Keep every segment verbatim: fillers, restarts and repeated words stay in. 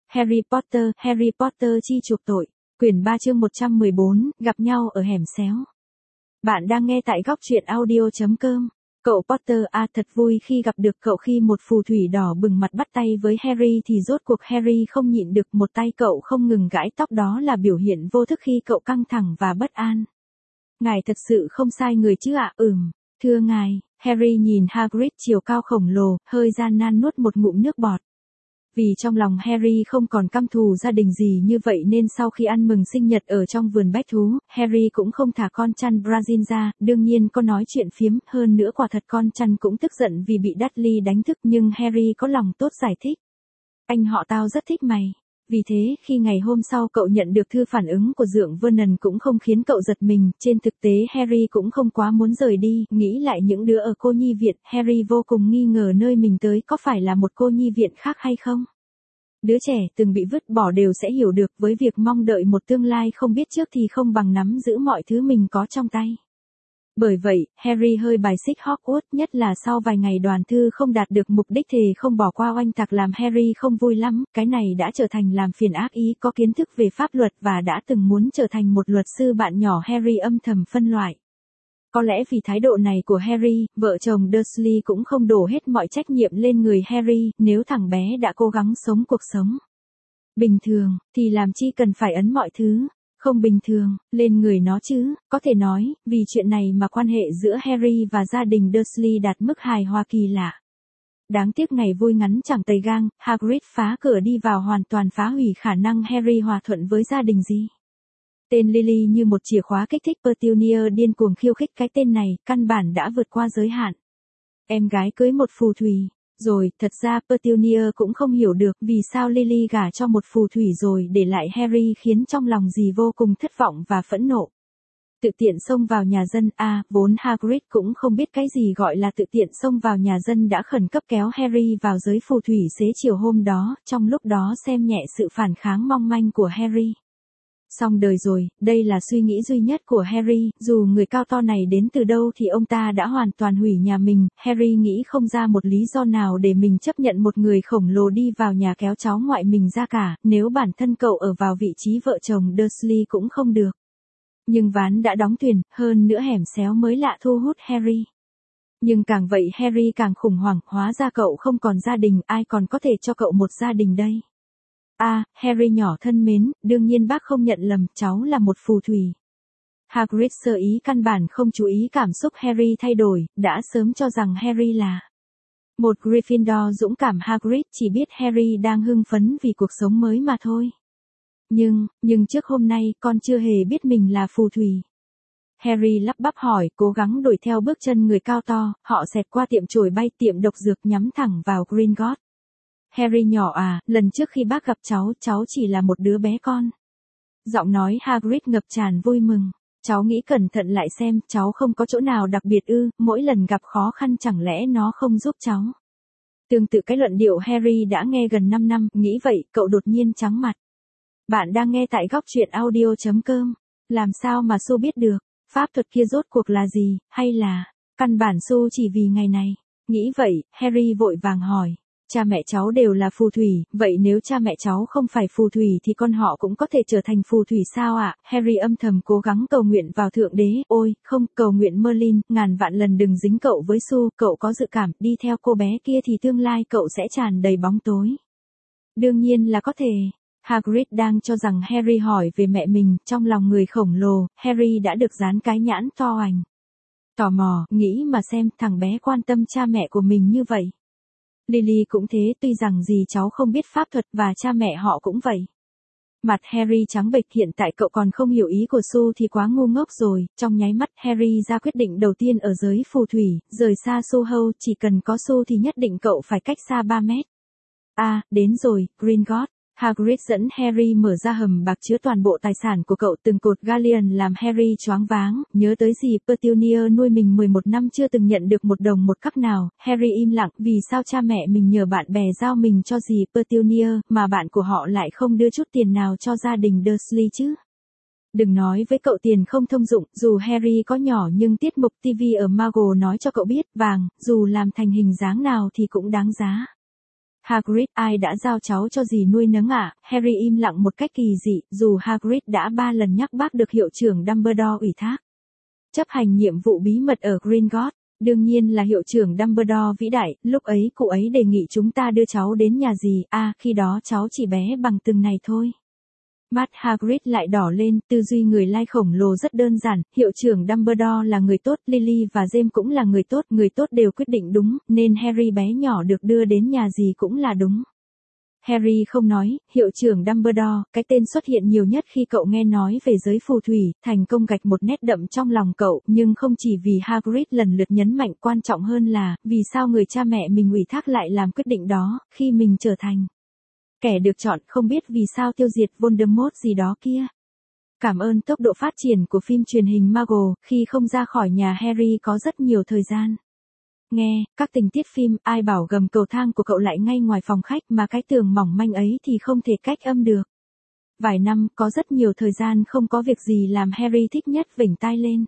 Harry Potter, Harry Potter chi chuộc tội, quyển ba chương một trăm mười bốn, gặp nhau ở hẻm xéo. Bạn đang nghe tại góc truyện audio chấm com. Cậu Potter à, thật vui khi gặp được cậu. Khi một phù thủy đỏ bừng mặt bắt tay với Harry thì rốt cuộc Harry không nhịn được, một tay cậu không ngừng gãi tóc, đó là biểu hiện vô thức khi cậu căng thẳng và bất an. Ngài thật sự không sai người chứ ạ? Ừm, thưa ngài. Harry nhìn Hagrid chiều cao khổng lồ, hơi gian nan nuốt một ngụm nước bọt. Vì trong lòng Harry không còn căm thù gia đình gì như vậy nên sau khi ăn mừng sinh nhật ở trong vườn bách thú, Harry cũng không thả con chăn Brazil ra, đương nhiên có nói chuyện phiếm, hơn nữa quả thật con chăn cũng tức giận vì bị Dudley đánh thức, nhưng Harry có lòng tốt giải thích. Anh họ tao rất thích mày. Vì thế, khi ngày hôm sau cậu nhận được thư phản ứng của dượng Vernon cũng không khiến cậu giật mình, trên thực tế Harry cũng không quá muốn rời đi, nghĩ lại những đứa ở cô nhi viện, Harry vô cùng nghi ngờ nơi mình tới có phải là một cô nhi viện khác hay không. Đứa trẻ từng bị vứt bỏ đều sẽ hiểu được, với việc mong đợi một tương lai không biết trước thì không bằng nắm giữ mọi thứ mình có trong tay. Bởi vậy, Harry hơi bài xích Hogwarts, nhất là sau vài ngày đoàn thư không đạt được mục đích thề không bỏ qua oanh tạc làm Harry không vui lắm, cái này đã trở thành làm phiền ác ý có kiến thức về pháp luật và đã từng muốn trở thành một luật sư bạn nhỏ Harry âm thầm phân loại. Có lẽ vì thái độ này của Harry, vợ chồng Dursley cũng không đổ hết mọi trách nhiệm lên người Harry, nếu thằng bé đã cố gắng sống cuộc sống bình thường, thì làm chi cần phải ấn mọi thứ không bình thường lên người nó chứ. Có thể nói, vì chuyện này mà quan hệ giữa Harry và gia đình Dursley đạt mức hài hòa kỳ lạ. Đáng tiếc ngày vui ngắn chẳng tày gang, Hagrid phá cửa đi vào hoàn toàn phá hủy khả năng Harry hòa thuận với gia đình gì. Tên Lily như một chìa khóa kích thích Petunia điên cuồng khiêu khích, cái tên này, căn bản đã vượt qua giới hạn. Em gái cưới một phù thủy. Rồi, thật ra Petunia cũng không hiểu được vì sao Lily gả cho một phù thủy rồi để lại Harry, khiến trong lòng dì vô cùng thất vọng và phẫn nộ. Tự tiện xông vào nhà dân, à, vốn Hagrid cũng không biết cái gì gọi là tự tiện xông vào nhà dân đã khẩn cấp kéo Harry vào giới phù thủy xế chiều hôm đó, trong lúc đó xem nhẹ sự phản kháng mong manh của Harry. Xong đời rồi, đây là suy nghĩ duy nhất của Harry, dù người cao to này đến từ đâu thì ông ta đã hoàn toàn hủy nhà mình, Harry nghĩ không ra một lý do nào để mình chấp nhận một người khổng lồ đi vào nhà kéo cháu ngoại mình ra cả, nếu bản thân cậu ở vào vị trí vợ chồng Dursley cũng không được. Nhưng ván đã đóng thuyền, hơn nữa hẻm xéo mới lạ thu hút Harry. Nhưng càng vậy Harry càng khủng hoảng, hóa ra cậu không còn gia đình, ai còn có thể cho cậu một gia đình đây. À, Harry nhỏ thân mến, đương nhiên bác không nhận lầm, cháu là một phù thủy. Hagrid sơ ý căn bản không chú ý cảm xúc Harry thay đổi, đã sớm cho rằng Harry là một Gryffindor dũng cảm. Hagrid chỉ biết Harry đang hưng phấn vì cuộc sống mới mà thôi. Nhưng, nhưng trước hôm nay, con chưa hề biết mình là phù thủy. Harry lắp bắp hỏi, cố gắng đuổi theo bước chân người cao to, họ xẹt qua tiệm chổi bay, tiệm độc dược nhắm thẳng vào Gringotts. Harry nhỏ à, lần trước khi bác gặp cháu, cháu chỉ là một đứa bé con. Giọng nói Hagrid ngập tràn vui mừng. Cháu nghĩ cẩn thận lại xem, cháu không có chỗ nào đặc biệt ư, mỗi lần gặp khó khăn chẳng lẽ nó không giúp cháu. Tương tự cái luận điệu Harry đã nghe gần năm năm, nghĩ vậy, cậu đột nhiên trắng mặt. Bạn đang nghe tại góc truyện audio chấm com. Làm sao mà Su biết được, pháp thuật kia rốt cuộc là gì, hay là, căn bản Su chỉ vì ngày này. Nghĩ vậy, Harry vội vàng hỏi. Cha mẹ cháu đều là phù thủy, vậy nếu cha mẹ cháu không phải phù thủy thì con họ cũng có thể trở thành phù thủy sao ạ? À? Harry âm thầm cố gắng cầu nguyện vào Thượng Đế, ôi, không, cầu nguyện Merlin, ngàn vạn lần đừng dính cậu với Su, cậu có dự cảm, đi theo cô bé kia thì tương lai cậu sẽ tràn đầy bóng tối. Đương nhiên là có thể. Hagrid đang cho rằng Harry hỏi về mẹ mình, trong lòng người khổng lồ, Harry đã được dán cái nhãn to hoành. Tò mò, nghĩ mà xem, thằng bé quan tâm cha mẹ của mình như vậy. Lily cũng thế, tuy rằng gì cháu không biết pháp thuật và cha mẹ họ cũng vậy. Mặt Harry trắng bệch, hiện tại cậu còn không hiểu ý của Su thì quá ngu ngốc rồi. Trong nháy mắt Harry ra quyết định đầu tiên ở giới phù thủy, rời xa Su Hâu, chỉ cần có Su thì nhất định cậu phải cách xa ba mét. À, đến rồi, Gringotts. Hagrid dẫn Harry mở ra hầm bạc chứa toàn bộ tài sản của cậu, từng cột galleon làm Harry choáng váng, nhớ tới gì Petunia nuôi mình mười một năm chưa từng nhận được một đồng một cắc nào. Harry im lặng, vì sao cha mẹ mình nhờ bạn bè giao mình cho dì Petunia, mà bạn của họ lại không đưa chút tiền nào cho gia đình Dursley chứ? Đừng nói với cậu tiền không thông dụng, dù Harry có nhỏ nhưng tiết mục ti vi ở Muggle nói cho cậu biết, vàng, dù làm thành hình dáng nào thì cũng đáng giá. Hagrid, ai đã giao cháu cho dì nuôi nấng ạ? Harry im lặng một cách kỳ dị, dù Hagrid đã ba lần nhắc bác được hiệu trưởng Dumbledore ủy thác chấp hành nhiệm vụ bí mật ở Gringotts. Đương nhiên là hiệu trưởng Dumbledore vĩ đại, lúc ấy cụ ấy đề nghị chúng ta đưa cháu đến nhà dì, à, khi đó cháu chỉ bé bằng từng này thôi. Mắt Hagrid lại đỏ lên, tư duy người lai khổng lồ rất đơn giản, hiệu trưởng Dumbledore là người tốt, Lily và James cũng là người tốt, người tốt đều quyết định đúng, nên Harry bé nhỏ được đưa đến nhà dì cũng là đúng. Harry không nói, hiệu trưởng Dumbledore, cái tên xuất hiện nhiều nhất khi cậu nghe nói về giới phù thủy, thành công gạch một nét đậm trong lòng cậu, nhưng không chỉ vì Hagrid lần lượt nhấn mạnh, quan trọng hơn là, vì sao người cha mẹ mình ủy thác lại làm quyết định đó, khi mình trở thành kẻ được chọn, không biết vì sao tiêu diệt Voldemort gì đó kia. Cảm ơn tốc độ phát triển của phim truyền hình Marvel, khi không ra khỏi nhà Harry có rất nhiều thời gian nghe các tình tiết phim, ai bảo gầm cầu thang của cậu lại ngay ngoài phòng khách, mà cái tường mỏng manh ấy thì không thể cách âm được. Vài năm, có rất nhiều thời gian không có việc gì làm Harry thích nhất vểnh tai lên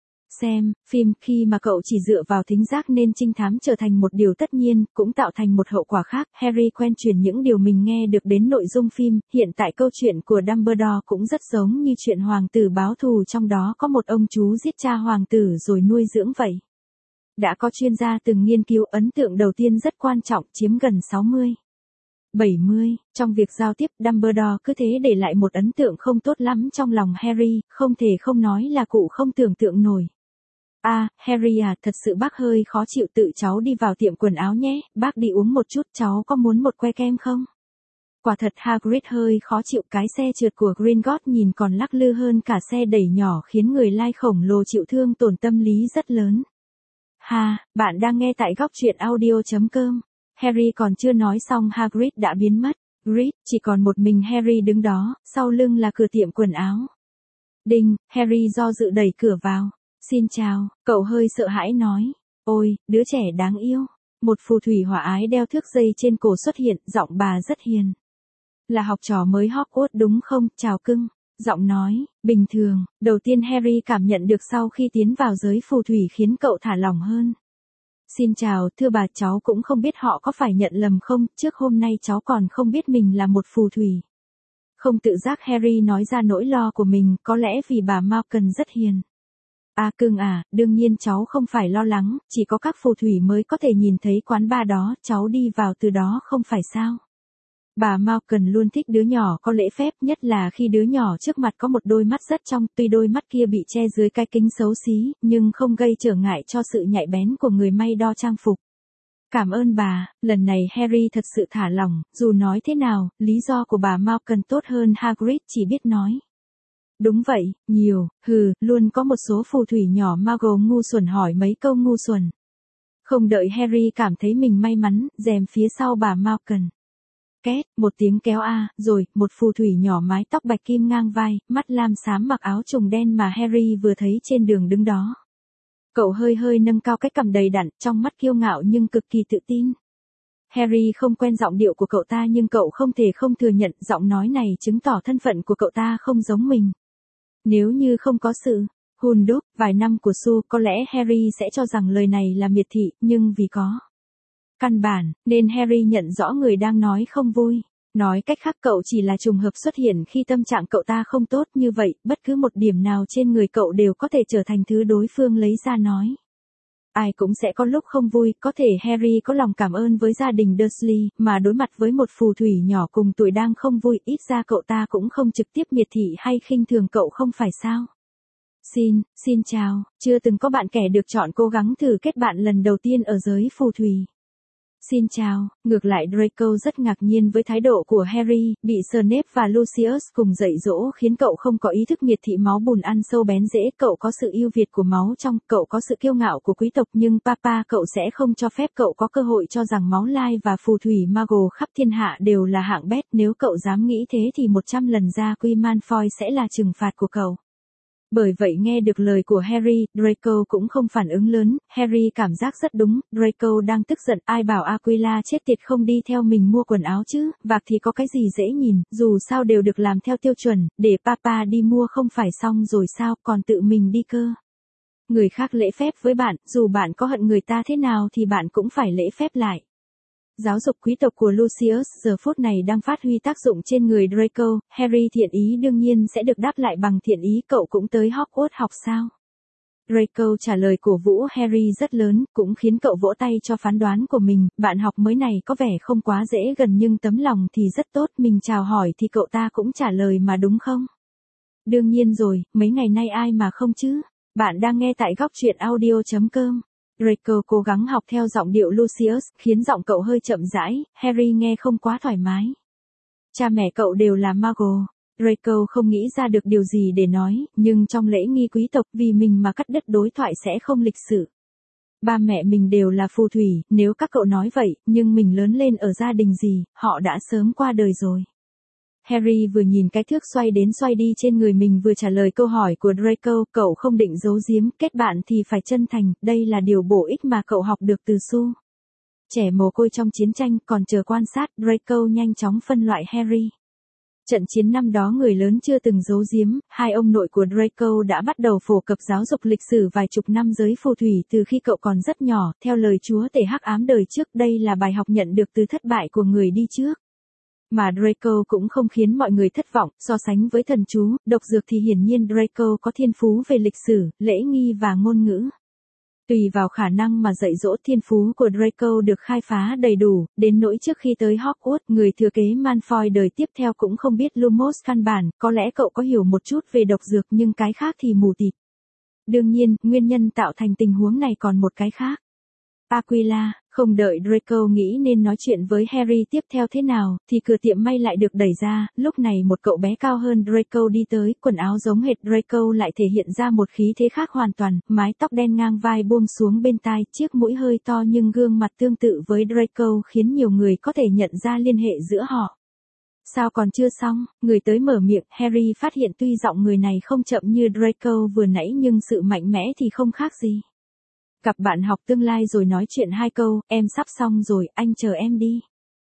xem phim, khi mà cậu chỉ dựa vào thính giác nên trinh thám trở thành một điều tất nhiên, cũng tạo thành một hậu quả khác. Harry quen truyền những điều mình nghe được đến nội dung phim, hiện tại câu chuyện của Dumbledore cũng rất giống như chuyện hoàng tử báo thù, trong đó có một ông chú giết cha hoàng tử rồi nuôi dưỡng vậy. Đã có chuyên gia từng nghiên cứu, ấn tượng đầu tiên rất quan trọng, chiếm gần sáu mươi bảy mươi, trong việc giao tiếp. Dumbledore cứ thế để lại một ấn tượng không tốt lắm trong lòng Harry, không thể không nói là cụ không tưởng tượng nổi. À, Harry à, thật sự bác hơi khó chịu, tự cháu đi vào tiệm quần áo nhé, bác đi uống một chút, cháu có muốn một que kem không? Quả thật Hagrid hơi khó chịu, cái xe trượt của Gringotts nhìn còn lắc lư hơn cả xe đẩy nhỏ, khiến người lai khổng lồ chịu thương tổn tâm lý rất lớn. Ha, bạn đang nghe tại góc truyện audio chấm com. Harry còn chưa nói xong Hagrid đã biến mất. Grid, chỉ còn một mình Harry đứng đó, sau lưng là cửa tiệm quần áo. Đinh, Harry do dự đẩy cửa vào. Xin chào, cậu hơi sợ hãi nói. Ôi, đứa trẻ đáng yêu. Một phù thủy hỏa ái đeo thước dây trên cổ xuất hiện, giọng bà rất hiền. Là học trò mới Hogwarts đúng không, chào cưng. Giọng nói, bình thường, đầu tiên Harry cảm nhận được sau khi tiến vào giới phù thủy khiến cậu thả lỏng hơn. Xin chào, thưa bà, cháu cũng không biết họ có phải nhận lầm không, trước hôm nay cháu còn không biết mình là một phù thủy. Không tự giác Harry nói ra nỗi lo của mình, có lẽ vì bà Malkin rất hiền. À cưng à, đương nhiên cháu không phải lo lắng, chỉ có các phù thủy mới có thể nhìn thấy quán bar đó, cháu đi vào từ đó không phải sao. Bà Malkin luôn thích đứa nhỏ có lễ phép, nhất là khi đứa nhỏ trước mặt có một đôi mắt rất trong, tuy đôi mắt kia bị che dưới cái kính xấu xí, nhưng không gây trở ngại cho sự nhạy bén của người may đo trang phục. Cảm ơn bà, lần này Harry thật sự thả lỏng, dù nói thế nào, lý do của bà Malkin tốt hơn Hagrid chỉ biết nói. Đúng vậy, nhiều, hừ, luôn có một số phù thủy nhỏ Muggle ngu xuẩn hỏi mấy câu ngu xuẩn. Không đợi Harry cảm thấy mình may mắn, rèm phía sau bà Malkin. Két, một tiếng kéo a, rồi, một phù thủy nhỏ mái tóc bạch kim ngang vai, mắt lam xám mặc áo trùng đen mà Harry vừa thấy trên đường đứng đó. Cậu hơi hơi nâng cao cái cằm đầy đặn, trong mắt kiêu ngạo nhưng cực kỳ tự tin. Harry không quen giọng điệu của cậu ta nhưng cậu không thể không thừa nhận giọng nói này chứng tỏ thân phận của cậu ta không giống mình. Nếu như không có sự hun đúc vài năm của Su, có lẽ Harry sẽ cho rằng lời này là miệt thị, nhưng vì có căn bản, nên Harry nhận rõ người đang nói không vui. Nói cách khác, cậu chỉ là trùng hợp xuất hiện khi tâm trạng cậu ta không tốt, như vậy, bất cứ một điểm nào trên người cậu đều có thể trở thành thứ đối phương lấy ra nói. Ai cũng sẽ có lúc không vui, có thể Harry có lòng cảm ơn với gia đình Dursley, mà đối mặt với một phù thủy nhỏ cùng tuổi đang không vui, ít ra cậu ta cũng không trực tiếp miệt thị hay khinh thường cậu không phải sao. Xin, xin chào, chưa từng có bạn kẻ được chọn cố gắng thử kết bạn lần đầu tiên ở giới phù thủy. Xin chào, ngược lại Draco rất ngạc nhiên với thái độ của Harry, bị Snape và Lucius cùng dạy dỗ khiến cậu không có ý thức miệt thị máu bùn ăn sâu bén rễ, cậu có sự yêu Việt của máu trong, cậu có sự kiêu ngạo của quý tộc nhưng papa cậu sẽ không cho phép cậu có cơ hội cho rằng máu lai và phù thủy Muggle khắp thiên hạ đều là hạng bét, nếu cậu dám nghĩ thế thì một trăm lần gia quy Malfoy sẽ là trừng phạt của cậu. Bởi vậy nghe được lời của Harry, Draco cũng không phản ứng lớn, Harry cảm giác rất đúng, Draco đang tức giận, ai bảo Aquila chết tiệt không đi theo mình mua quần áo chứ, vạc thì có cái gì dễ nhìn, dù sao đều được làm theo tiêu chuẩn, để papa đi mua không phải xong rồi sao, còn tự mình đi cơ. Người khác lễ phép với bạn, dù bạn có hận người ta thế nào thì bạn cũng phải lễ phép lại. Giáo dục quý tộc của Lucius giờ phút này đang phát huy tác dụng trên người Draco, Harry thiện ý đương nhiên sẽ được đáp lại bằng thiện ý. Cậu cũng tới Hogwarts học sao? Draco trả lời cổ vũ Harry rất lớn, cũng khiến cậu vỗ tay cho phán đoán của mình. Bạn học mới này có vẻ không quá dễ gần nhưng tấm lòng thì rất tốt. Mình chào hỏi thì cậu ta cũng trả lời mà đúng không? Đương nhiên rồi, mấy ngày nay ai mà không chứ? Bạn đang nghe tại góc truyện audio chấm com. Draco cố gắng học theo giọng điệu Lucius, khiến giọng cậu hơi chậm rãi, Harry nghe không quá thoải mái. Cha mẹ cậu đều là Muggle. Draco không nghĩ ra được điều gì để nói, nhưng trong lễ nghi quý tộc vì mình mà cắt đứt đối thoại sẽ không lịch sự. Ba mẹ mình đều là phù thủy, nếu các cậu nói vậy, nhưng mình lớn lên ở gia đình gì, họ đã sớm qua đời rồi. Harry vừa nhìn cái thước xoay đến xoay đi trên người mình vừa trả lời câu hỏi của Draco, cậu không định giấu giếm, kết bạn thì phải chân thành, đây là điều bổ ích mà cậu học được từ Su. Trẻ mồ côi trong chiến tranh còn chờ quan sát, Draco nhanh chóng phân loại Harry. Trận chiến năm đó người lớn chưa từng giấu giếm, hai ông nội của Draco đã bắt đầu phổ cập giáo dục lịch sử vài chục năm giới phù thủy từ khi cậu còn rất nhỏ, theo lời chúa tể hắc ám đời trước, đây là bài học nhận được từ thất bại của người đi trước. Mà Draco cũng không khiến mọi người thất vọng, so sánh với thần chú, độc dược thì hiển nhiên Draco có thiên phú về lịch sử, lễ nghi và ngôn ngữ. Tùy vào khả năng mà dạy dỗ, thiên phú của Draco được khai phá đầy đủ, đến nỗi trước khi tới Hogwarts, người thừa kế Malfoy đời tiếp theo cũng không biết Lumos căn bản, có lẽ cậu có hiểu một chút về độc dược nhưng cái khác thì mù tịt. Đương nhiên, nguyên nhân tạo thành tình huống này còn một cái khác. Aquila, không đợi Draco nghĩ nên nói chuyện với Harry tiếp theo thế nào, thì cửa tiệm may lại được đẩy ra, lúc này một cậu bé cao hơn Draco đi tới, quần áo giống hệt Draco lại thể hiện ra một khí thế khác hoàn toàn, mái tóc đen ngang vai buông xuống bên tai, chiếc mũi hơi to nhưng gương mặt tương tự với Draco khiến nhiều người có thể nhận ra liên hệ giữa họ. Sao còn chưa xong, người tới mở miệng, Harry phát hiện tuy giọng người này không chậm như Draco vừa nãy nhưng sự mạnh mẽ thì không khác gì. Gặp bạn học tương lai rồi nói chuyện hai câu, em sắp xong rồi, anh chờ em đi.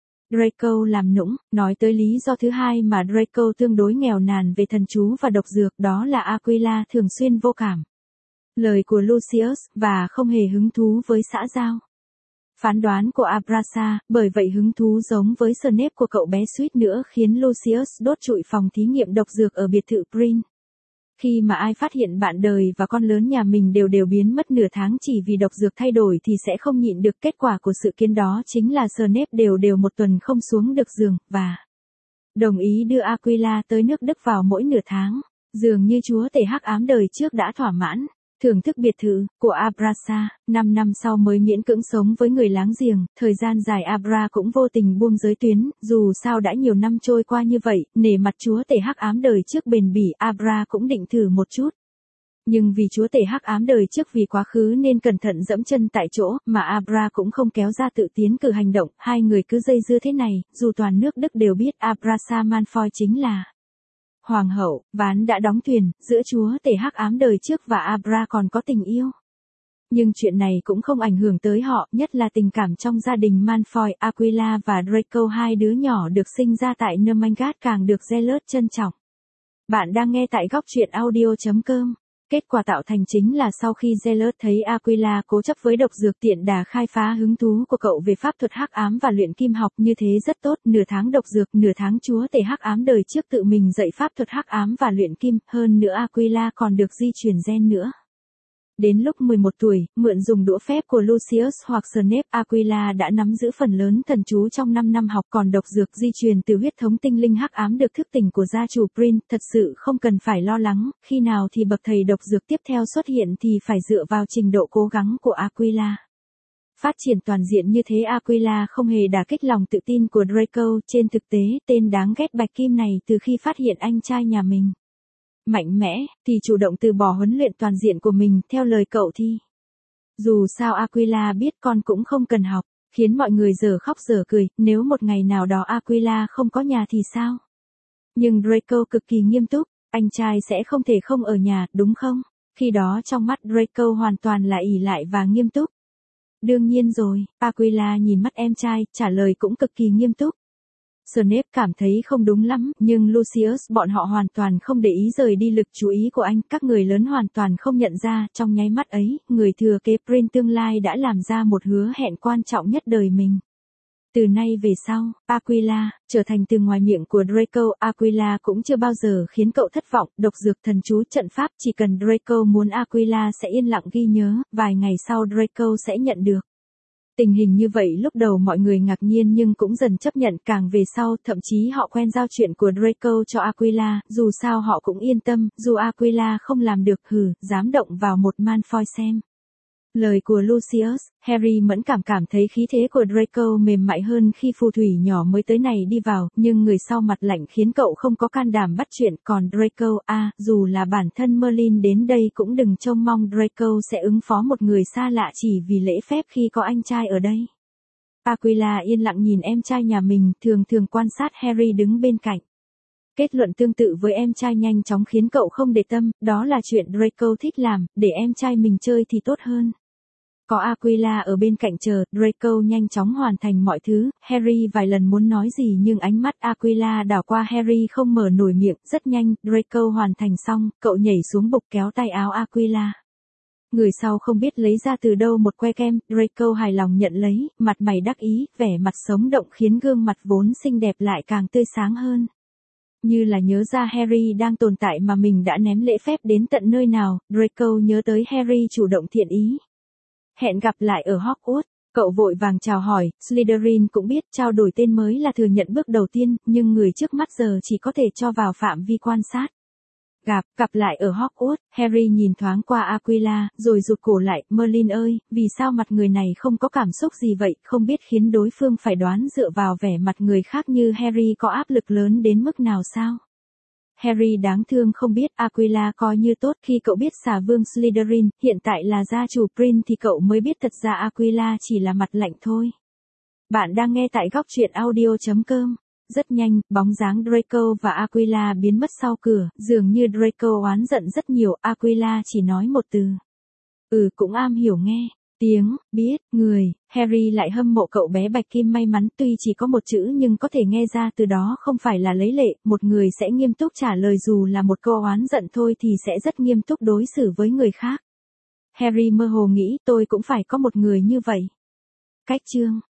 Draco làm nũng, nói tới lý do thứ hai mà Draco tương đối nghèo nàn về thần chú và độc dược, đó là Aquila thường xuyên vô cảm. Lời của Lucius, và không hề hứng thú với xã giao. Phán đoán của Abrasa, bởi vậy hứng thú giống với Snape của cậu bé suýt nữa khiến Lucius đốt trụi phòng thí nghiệm độc dược ở biệt thự Prin. Khi mà ai phát hiện bạn đời và con lớn nhà mình đều đều biến mất nửa tháng chỉ vì độc dược thay đổi thì sẽ không nhịn được. Kết quả của sự kiến đó chính là Snape đều đều một tuần không xuống được giường, và đồng ý đưa Aquila tới nước Đức vào mỗi nửa tháng. Dường như chúa tể hắc ám đời trước đã thỏa mãn. Thưởng thức biệt thự của Abrasa, năm năm sau mới miễn cưỡng sống với người láng giềng, thời gian dài Abra cũng vô tình buông giới tuyến, dù sao đã nhiều năm trôi qua như vậy, nể mặt chúa tể hắc ám đời trước bền bỉ, Abra cũng định thử một chút. Nhưng vì chúa tể hắc ám đời trước vì quá khứ nên cẩn thận dẫm chân tại chỗ, mà Abra cũng không kéo ra tự tiến cử hành động, hai người cứ dây dưa thế này, dù toàn nước Đức đều biết Abrasa Malfoy chính là Hoàng hậu. Ván đã đóng thuyền, giữa chúa tể hắc ám đời trước và Abra còn có tình yêu. Nhưng chuyện này cũng không ảnh hưởng tới họ, nhất là tình cảm trong gia đình Malfoy. Aquila và Draco, hai đứa nhỏ được sinh ra tại Numengat, càng được Zealous trân trọng. Bạn đang nghe tại góc truyện audio chấm com. Kết quả tạo thành chính là sau khi Zealous thấy Aquila cố chấp với độc dược, tiện đà khai phá hứng thú của cậu về pháp thuật hắc ám và luyện kim học, như thế rất tốt, nửa tháng độc dược, nửa tháng chúa tể hắc ám đời trước tự mình dạy pháp thuật hắc ám và luyện kim, hơn nữa Aquila còn được di truyền gen nữa. Đến lúc mười một tuổi, mượn dùng đũa phép của Lucius hoặc Snape, Aquila đã nắm giữ phần lớn thần chú trong năm năm học, còn độc dược di truyền từ huyết thống tinh linh hắc ám được thức tỉnh của gia chủ Prin, thật sự không cần phải lo lắng, khi nào thì bậc thầy độc dược tiếp theo xuất hiện thì phải dựa vào trình độ cố gắng của Aquila. Phát triển toàn diện như thế Aquila không hề đả kích lòng tự tin của Draco, trên thực tế, tên đáng ghét bạch kim này từ khi phát hiện anh trai nhà mình mạnh mẽ, thì chủ động từ bỏ huấn luyện toàn diện của mình, theo lời cậu thì. Dù sao Aquila biết con cũng không cần học, khiến mọi người giờ khóc giờ cười, nếu một ngày nào đó Aquila không có nhà thì sao? Nhưng Draco cực kỳ nghiêm túc, anh trai sẽ không thể không ở nhà, đúng không? Khi đó trong mắt Draco hoàn toàn là ỷ lại và nghiêm túc. Đương nhiên rồi, Aquila nhìn mắt em trai, trả lời cũng cực kỳ nghiêm túc. Snape cảm thấy không đúng lắm, nhưng Lucius bọn họ hoàn toàn không để ý rời đi lực chú ý của anh, các người lớn hoàn toàn không nhận ra, trong nháy mắt ấy, người thừa kế Prin tương lai đã làm ra một hứa hẹn quan trọng nhất đời mình. Từ nay về sau, Aquila, trở thành từ ngoài miệng của Draco, Aquila cũng chưa bao giờ khiến cậu thất vọng, độc dược thần chú trận pháp chỉ cần Draco muốn Aquila sẽ yên lặng ghi nhớ, vài ngày sau Draco sẽ nhận được. Tình hình như vậy lúc đầu mọi người ngạc nhiên nhưng cũng dần chấp nhận, càng về sau thậm chí họ quen giao chuyện của Draco cho Aquila, dù sao họ cũng yên tâm, dù Aquila không làm được hừ, dám động vào một Malfoy xem. Lời của Lucius, Harry mẫn cảm cảm thấy khí thế của Draco mềm mại hơn khi phù thủy nhỏ mới tới này đi vào, nhưng người sau mặt lạnh khiến cậu không có can đảm bắt chuyện, còn Draco, a à, dù là bản thân Merlin đến đây cũng đừng trông mong Draco sẽ ứng phó một người xa lạ chỉ vì lễ phép khi có anh trai ở đây. Aquila yên lặng nhìn em trai nhà mình, thường thường quan sát Harry đứng bên cạnh. Kết luận tương tự với em trai nhanh chóng khiến cậu không để tâm, đó là chuyện Draco thích làm, để em trai mình chơi thì tốt hơn. Có Aquila ở bên cạnh chờ, Draco nhanh chóng hoàn thành mọi thứ, Harry vài lần muốn nói gì nhưng ánh mắt Aquila đảo qua Harry không mở nổi miệng, rất nhanh, Draco hoàn thành xong, cậu nhảy xuống bục kéo tay áo Aquila. Người sau không biết lấy ra từ đâu một que kem, Draco hài lòng nhận lấy, mặt mày đắc ý, vẻ mặt sống động khiến gương mặt vốn xinh đẹp lại càng tươi sáng hơn. Như là nhớ ra Harry đang tồn tại mà mình đã ném lễ phép đến tận nơi nào, Draco nhớ tới Harry chủ động thiện ý. Hẹn gặp lại ở Hogwarts, cậu vội vàng chào hỏi, Slytherin cũng biết trao đổi tên mới là thừa nhận bước đầu tiên, nhưng người trước mắt giờ chỉ có thể cho vào phạm vi quan sát. Gặp, gặp lại ở Hogwarts, Harry nhìn thoáng qua Aquila, rồi rụt cổ lại, Merlin ơi, vì sao mặt người này không có cảm xúc gì vậy, không biết khiến đối phương phải đoán dựa vào vẻ mặt người khác như Harry có áp lực lớn đến mức nào sao? Harry đáng thương không biết Aquila coi như tốt khi cậu biết xà vương Slytherin, hiện tại là gia chủ Prin thì cậu mới biết thật ra Aquila chỉ là mặt lạnh thôi. Bạn đang nghe tại góc truyện audio chấm com. Rất nhanh, bóng dáng Draco và Aquila biến mất sau cửa, dường như Draco oán giận rất nhiều, Aquila chỉ nói một từ. Ừ cũng am hiểu nghe. Tiếng, biết, người, Harry lại hâm mộ cậu bé Bạch Kim may mắn tuy chỉ có một chữ nhưng có thể nghe ra từ đó không phải là lấy lệ, một người sẽ nghiêm túc trả lời dù là một câu oán giận thôi thì sẽ rất nghiêm túc đối xử với người khác. Harry mơ hồ nghĩ tôi cũng phải có một người như vậy. Cách chương